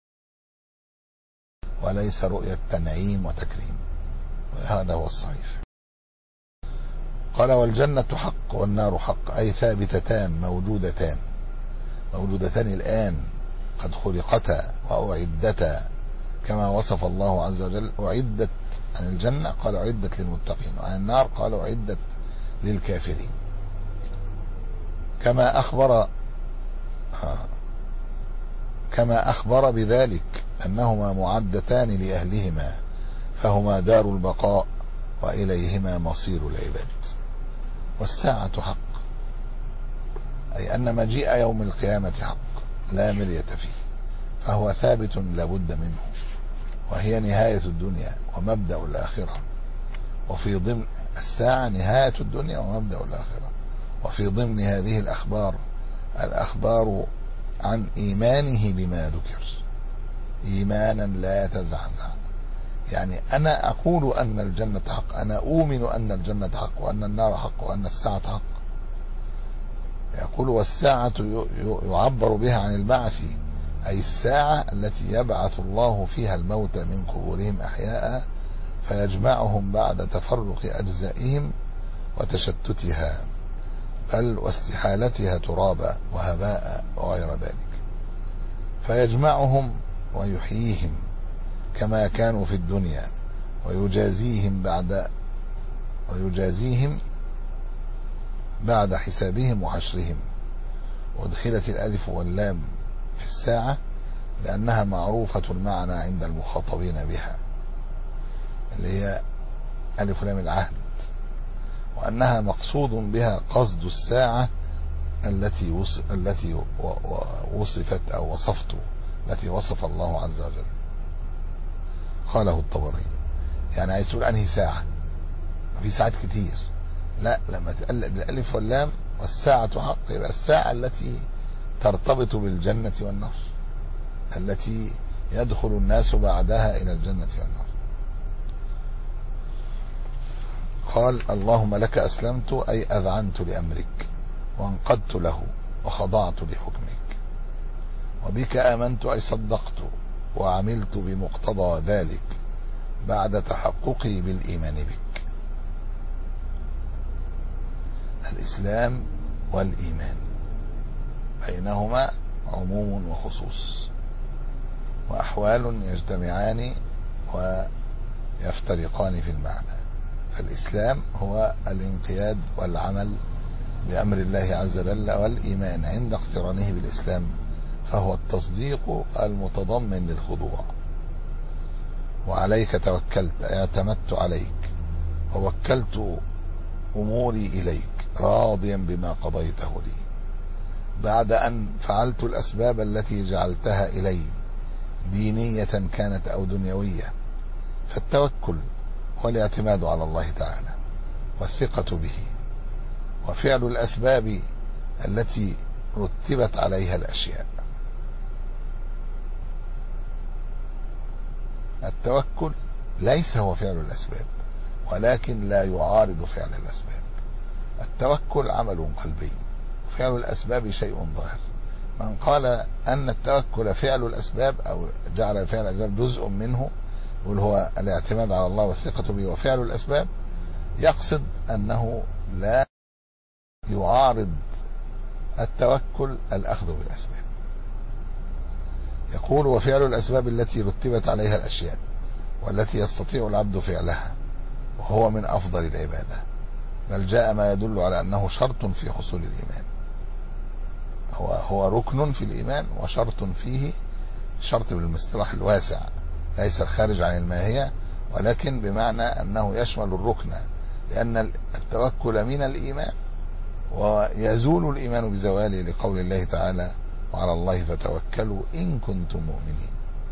وليس رؤية تنعيم وتكريم، وهذا هو الصحيح. قال والجنة حق والنار حق أي ثابتتان موجودتان موجودتان الآن قد خلقتا وأعدتا كما وصف الله عز وجل. أعدت عن الجنة قال أعدت للمتقين، وعن النار قال أعدت للكافرين. كما أخبر كما أخبر بذلك أنهما معدتان لأهلهما فهما دار البقاء وإليهما مصير العباد. والساعة حق أي أن مجيء يوم القيامة حق لا مرية فيه، فهو ثابت لابد منه، وهي نهاية الدنيا ومبدأ الآخرة. وفي ضمن الساعة نهاية الدنيا ومبدأ الآخرة. وفي ضمن هذه الأخبار الأخبار عن إيمانه بما ذكر إيمانا لا يتزعزع. يعني أنا أقول أن الجنة حق، أنا أؤمن أن الجنة حق وأن النار حق وأن الساعة حق. يقول والساعة يعبر بها عن البعث أي الساعة التي يبعث الله فيها الموتى من قبورهم أحياء فيجمعهم بعد تفرق أجزائهم وتشتتها بل واستحالتها ترابا وهباء وغير ذلك، فيجمعهم ويحييهم كما كانوا في الدنيا ويجازيهم بعد ويجازيهم بعد حسابهم وحشرهم. وادخلت الألف واللام في الساعة لأنها معروفة المعنى عند المخاطبين بها، اللي هي ألف لام العهد، وأنها مقصود بها قصد الساعة التي وصف التي وصفت أو وصفت التي وصف الله عز وجل. قاله الطبري يعني عايز تقول أنهي ساعة؟ في ساعات كتير، لا لما تقلب بالألف واللام والساعة حق يبقى الساعة التي ترتبط بالجنة والنار، التي يدخل الناس بعدها إلى الجنة والنار. قال اللهم لك أسلمت أي أذعنت لأمرك وانقدت له وخضعت لحكمك، وبك آمنت أي صدقت وعملت بمقتضى ذلك بعد تحققي بالإيمان بك. الإسلام والإيمان بينهما عموم وخصوص وأحوال يجتمعان ويفترقان في المعنى. فالإسلام هو الانقياد والعمل بأمر الله عز وجل، والإيمان عند اقترانه بالإسلام فهو التصديق المتضمن للخضوع. وعليك توكلت اعتمدت عليك ووكلت أموري إليك راضيا بما قضيته لي بعد أن فعلت الأسباب التي جعلتها إلي دينية كانت أو دنيوية. فالتوكل هو الاعتماد على الله تعالى، والثقة به، وفعل الأسباب التي رتبت عليها الأشياء. التوكل ليس هو فعل الأسباب، ولكن لا يعارض فعل الأسباب. التوكل عمل قلبي، فعل الأسباب شيء ظاهر. من قال أن التوكل فعل الأسباب أو جعل فعل الأسباب جزء منه، يقول هو الاعتماد على الله والثقة به وفعل الأسباب، يقصد أنه لا يعارض التوكل الأخذ بالأسباب. يقول وفعل الأسباب التي رتبت عليها الأشياء والتي يستطيع العبد فعلها، وهو من أفضل العبادة، بل جاء ما يدل على أنه شرط في حصول الإيمان. هو هو ركن في الإيمان وشرط فيه، شرط بالمصطلح الواسع ليس الخارج عن الماهية، ولكن بمعنى أنه يشمل الركن، لأن التوكل من الإيمان، ويزول الإيمان بزواله، لقول الله تعالى وعلى الله فتوكلوا إن كنتم مؤمنين.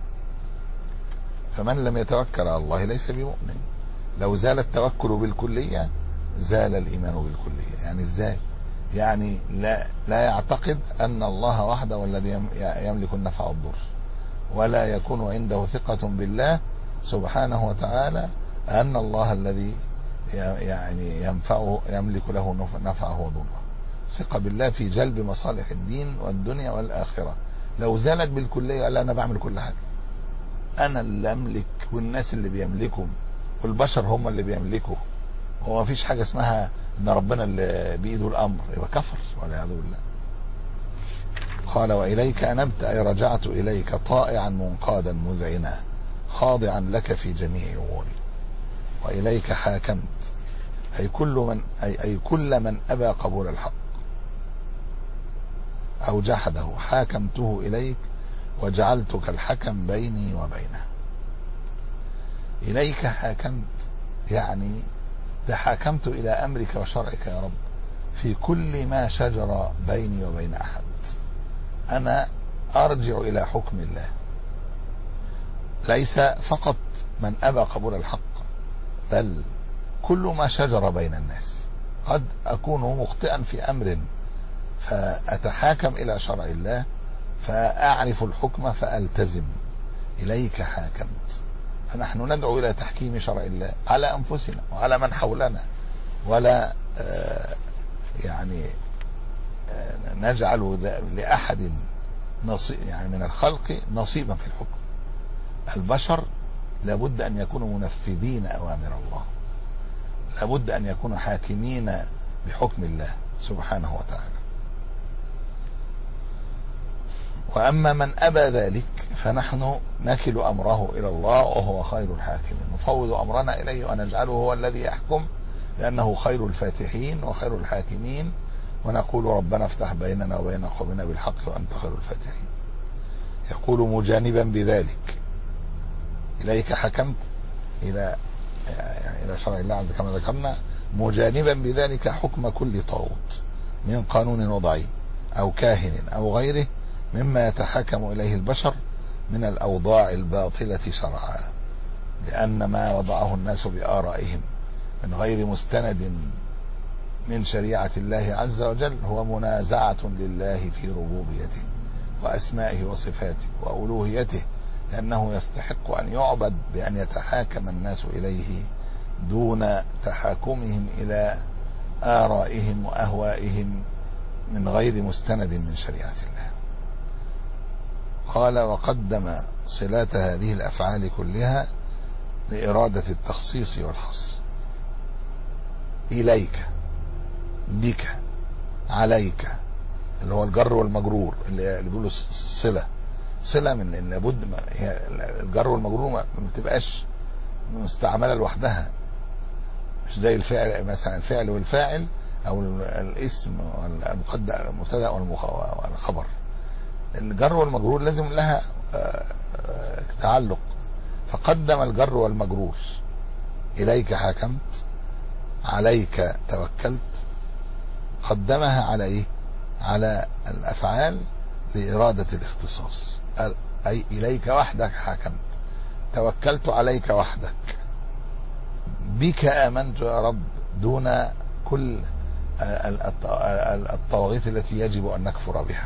فمن لم يتوكل على الله ليس بمؤمن. لو زال التوكل بالكلية زال الإيمان بالكلية. يعني ازاي؟ يعني لا, لا يعتقد أن الله وحده والذي يملك النفع والضر، ولا يكون عنده ثقة بالله سبحانه وتعالى أن الله الذي يعني ينفعه يملك له نفعه وضره. ثقة بالله في جلب مصالح الدين والدنيا والآخرة. لو زالت بالكلية قال أنا بعمل كل حاجة، أنا اللي أملك والناس اللي بيملكوا والبشر هم اللي بيملكوا، هو ما فيش حاجة اسمها ان ربنا اللي بيده الامر، يبقى كفر والعياذ بالله. قال وإليك أنبت أي رجعت إليك طائعا منقادا مذعنا خاضعا لك في جميع أموري. وإليك حاكمت أي كل من أي, أي كل من أبى قبول الحق أو جحده حاكمته إليك وجعلتك الحكم بيني وبينه. إليك حاكمت يعني تحاكمت إلى أمرك وشرعك يا رب في كل ما شجر بيني وبين أحد. أنا أرجع إلى حكم الله، ليس فقط من أبى قبول الحق، بل كل ما شجر بين الناس. قد أكون مخطئا في أمر فأتحاكم إلى شرع الله فأعرف الحكم فألتزم. إليك حاكمت، فنحن ندعو إلى تحكيم شرع الله على أنفسنا وعلى من حولنا، ولا يعني نجعل لأحد نصيب يعني من الخلق نصيبا في الحكم. البشر لابد أن يكونوا منفذين أوامر الله، لابد أن يكونوا حاكمين بحكم الله سبحانه وتعالى. وأما من أبى ذلك فنحن نكل أمره إلى الله وهو خير الحاكمين، نفوض أمرنا إليه ونجعله هو الذي يحكم، لأنه خير الفاتحين وخير الحاكمين، ونقول ربنا افتح بيننا وبين قومنا بالحق وأنت خير الفاتحين. يقول مجانبا بذلك إليك حكمت إلى يعني إلى شرع الله كما ذكرنا، مجانبا بذلك حكم كل طاغوت من قانون وضعي أو كاهن أو غيره مما يتحكم إليه البشر من الأوضاع الباطلة شرعا، لأن ما وضعه الناس بآرائهم من غير مستند من شريعة الله عز وجل هو منازعة لله في ربوبيته وأسمائه وصفاته وألوهيته، لأنه يستحق أن يعبد بأن يتحاكم الناس إليه دون تحاكمهم إلى آرائهم وأهوائهم من غير مستند من شريعة الله. قال وقدم صلات هذه الأفعال كلها لإرادة التخصيص والحصر. إليك، بك، عليك، اللي هو الجر والمجرور اللي بيقولوا صلة صلة من لأن لابد الجر والمجرور ما بتبقاش مستعملة لوحدها، مش زي الفعل مثلا الفعل والفاعل أو الاسم والمبتدأ والخبر. الجر والمجرور لازم لها تعلق، فقدم الجر والمجرور. إليك حكمت، عليك توكلت، قدمها على إيه؟ على الأفعال لإرادة الاختصاص، أي إليك وحدك حكمت، توكلت عليك وحدك، بك آمنت يا رب دون كل الطواغيت التي يجب أن نكفر بها.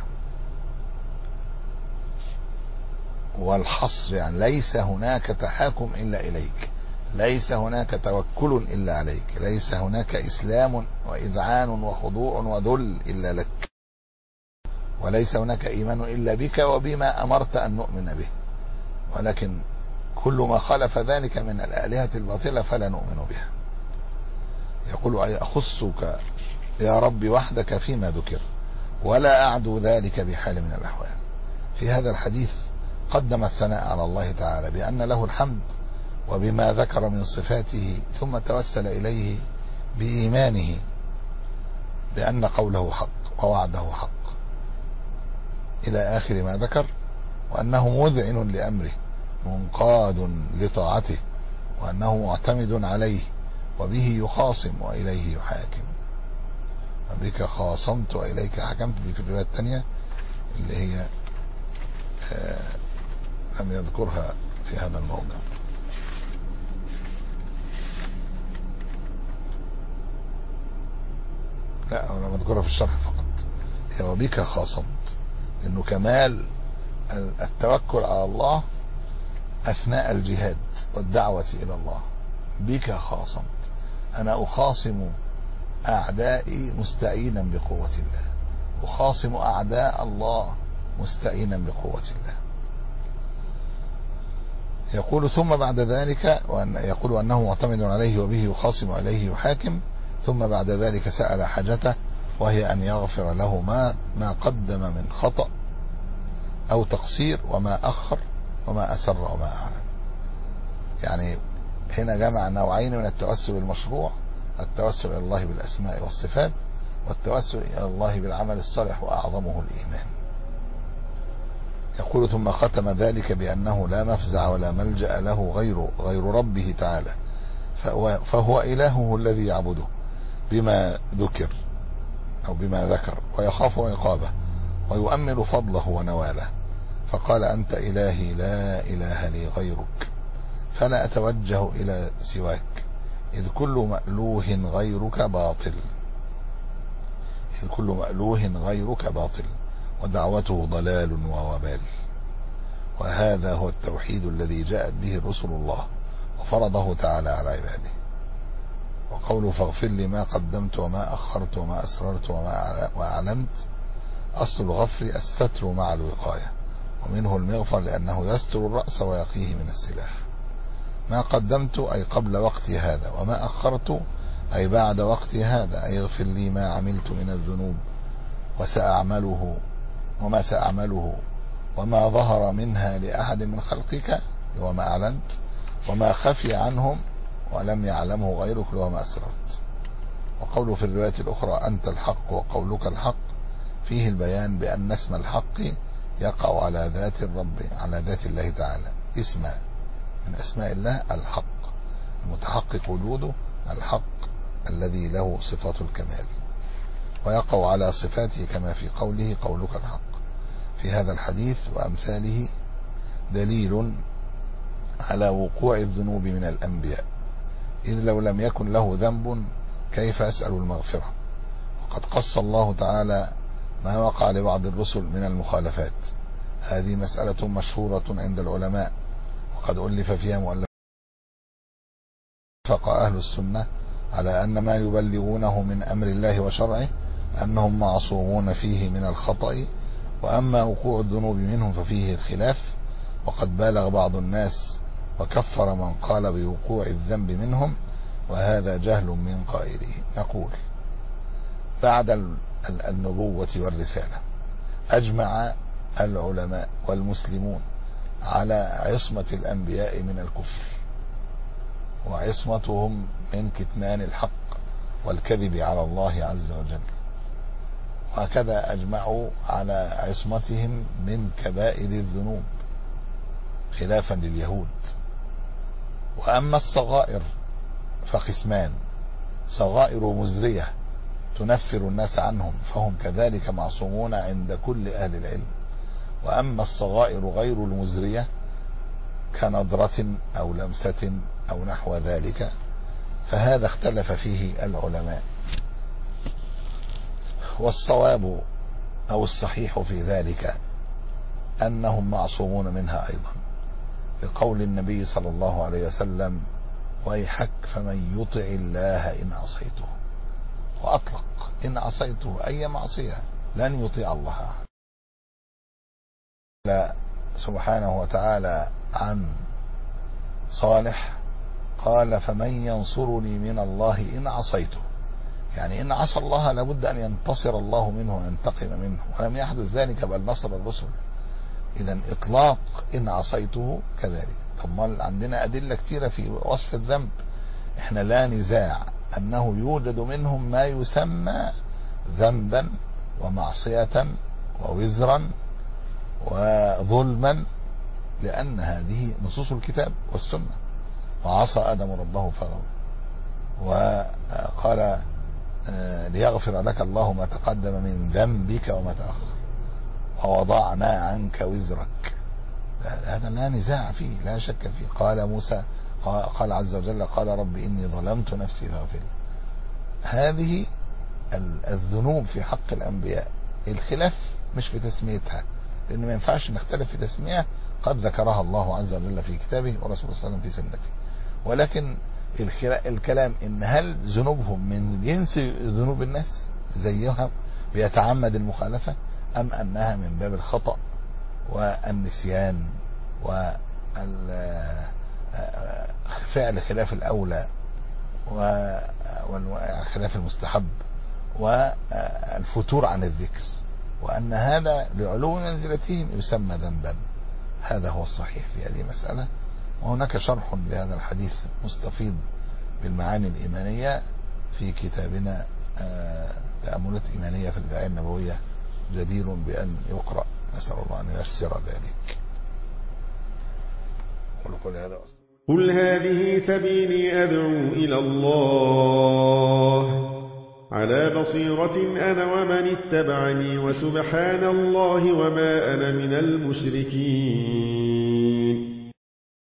والحصر يعني ليس هناك تحاكم إلا إليك، ليس هناك توكل إلا عليك، ليس هناك إسلام وإذعان وخضوع وذل إلا لك، وليس هناك إيمان إلا بك وبما أمرت أن نؤمن به، ولكن كل ما خالف ذلك من الآلهة الباطلة فلا نؤمن بها. يقول أي أخصك يا رب وحدك فيما ذكر ولا أعدو ذلك بحال من الأحوال. في هذا الحديث قدم الثناء على الله تعالى بأن له الحمد وبما ذكر من صفاته، ثم توسل إليه بإيمانه بأن قوله حق ووعده حق إلى آخر ما ذكر، وأنه مذعن لأمره منقاد لطاعته، وأنه معتمد عليه وبه يخاصم وإليه يحاكم. وبك خاصمت وإليك حكمت، دي في الرواية الثانية اللي هي آه لم يذكرها في هذا الموضع. لا أنا مذكرها في الشرح فقط، هي وبك خاصمت، إنه كمال التوكل على الله أثناء الجهاد والدعوة إلى الله. بك خاصمت، أنا أخاصم أعدائي مستعينا بقوة الله، أخاصم أعداء الله مستعينا بقوة الله. يقول ثم بعد ذلك، وأن يقول أنه معتمد عليه وبه يخاصم عليه يحاكم، ثم بعد ذلك سأل حاجته وهي أن يغفر له ما ما قدم من خطأ أو تقصير وما أخر وما أسر وما أعلن. يعني هنا جمع نوعين من التوسل المشروع: التوسل إلى الله بالأسماء والصفات، والتوسل إلى الله بالعمل الصالح وأعظمه الإيمان. يقول ثم ختم ذلك بأنه لا مفزع ولا ملجأ له غير غير ربه تعالى، فهو, فهو إلهه الذي يعبده بما ذكر أو بما ذكر ويخاف عقابه ويؤمل فضله ونواله، فقال أنت إلهي لا إله لي غيرك فلا أتوجه إلى سواك، إذ كل مألوه غيرك باطل إذ كل مألوه غيرك باطل ودعوته ضلال ووبال. وهذا هو التوحيد الذي جاءت به رسل الله وفرضه تعالى على عباده. وقوله فاغفر لي ما قدمت وما أخرت وما أسررت وما أعلنت، أصل الغفر الستر مع الوقاية، ومنه المغفر لأنه يستر الرأس ويقيه من السلاح. ما قدمت أي قبل وقت هذا، وما أخرت أي بعد وقت هذا، أي اغفر لي ما عملت من الذنوب وسأعمله وما سأعمله وما ظهر منها لأحد من خلقك وما أعلنت، وما خفي عنهم ولم يعلمه غيرك وما أسررت. وقوله في الرواية الأخرى أنت الحق وقولك الحق، فيه البيان بأن اسم الحق يقع على ذات الرب، على ذات الله تعالى، اسم من أسماء الله الحق المتحقق وجوده، الحق الذي له صفة الكمال، ويقع على صفاته كما في قوله قولك الحق. في هذا الحديث وأمثاله دليل على وقوع الذنوب من الأنبياء، إذ لو لم يكن له ذنب كيف أسأل المغفرة؟ وقد قص الله تعالى ما وقع لبعض الرسل من المخالفات. هذه مسألة مشهورة عند العلماء، وقد ألف فيها مؤلفات. اتفق أهل السنة على أن ما يبلغونه من أمر الله وشرعه أنهم معصومون فيه من الخطأ، وأما وقوع الذنوب منهم ففيه الخلاف، وقد بالغ بعض الناس وكفر من قال بوقوع الذنب منهم، وهذا جهل من قائله. نقول بعد النبوة والرسالة أجمع العلماء والمسلمون على عصمة الأنبياء من الكفر، وعصمتهم من كتمان الحق والكذب على الله عز وجل، وهكذا أجمعوا على عصمتهم من كبائر الذنوب خلافا لليهود. وأما الصغائر فقسمان: صغائر مزرية تنفر الناس عنهم فهم كذلك معصومون عند كل أهل العلم، وأما الصغائر غير المزرية كنظرة أو لمسة أو نحو ذلك فهذا اختلف فيه العلماء. والصواب أو الصحيح في ذلك أنهم معصومون منها أيضا، لقول النبي صلى الله عليه وسلم: ويحك فمن يطع الله إن عصيته. وأطلق إن عصيته أي معصية، لن يطيع الله أحد. قال سبحانه وتعالى عن صالح: قال فمن ينصرني من الله إن عصيته. يعني إن عصى الله لابد أن ينتصر الله منه وينتقم منه، ولم يحدث ذلك بل نصر الرسل. إذا إطلاق إن عصيته كذلك. طب عندنا أدلة كثيرة في وصف الذنب، إحنا لا نزاع أنه يوجد منهم ما يسمى ذنبا ومعصية ووزرا وظلما، لأن هذه نصوص الكتاب والسنة. وعصى آدم ربه فغوى، وقال ليغفر لك الله ما تقدم من ذنبك وما تأخر، ووضعنا عنك وزرك. هذا لا نزاع فيه، لا شك فيه. قال موسى، قال عز وجل: قال رب إني ظلمت نفسي فاغفر لي. هذه الذنوب في حق الأنبياء الخلاف مش في تسميتها، لأنه ما ينفعش نختلف في تسمية قد ذكرها الله عز وجل في كتابه ورسوله صلى الله عليه وسلم في سنته. ولكن الكلام إن هل ذنوبهم من جنس ذنوب الناس زيهم بيتعمد المخالفة، أم أنها من باب الخطأ والنسيان وفعل خلاف الأولى وخلاف المستحب والفتور عن الذكر، وأن هذا لعلو منزلتهم يسمى ذنبا. هذا هو الصحيح في هذه المسألة. وهناك شرح لهذا الحديث مستفيض بالمعاني الإيمانية في كتابنا تأملات إيمانية في الدعاية النبوية، جدير بأن يقرأ، نسأل الله أن ييسر ذلك. قل هذا قل هذه سبيلي أدعو إلى الله على بصيرة أنا ومن اتبعني، وسبحان الله وما أنا من المشركين.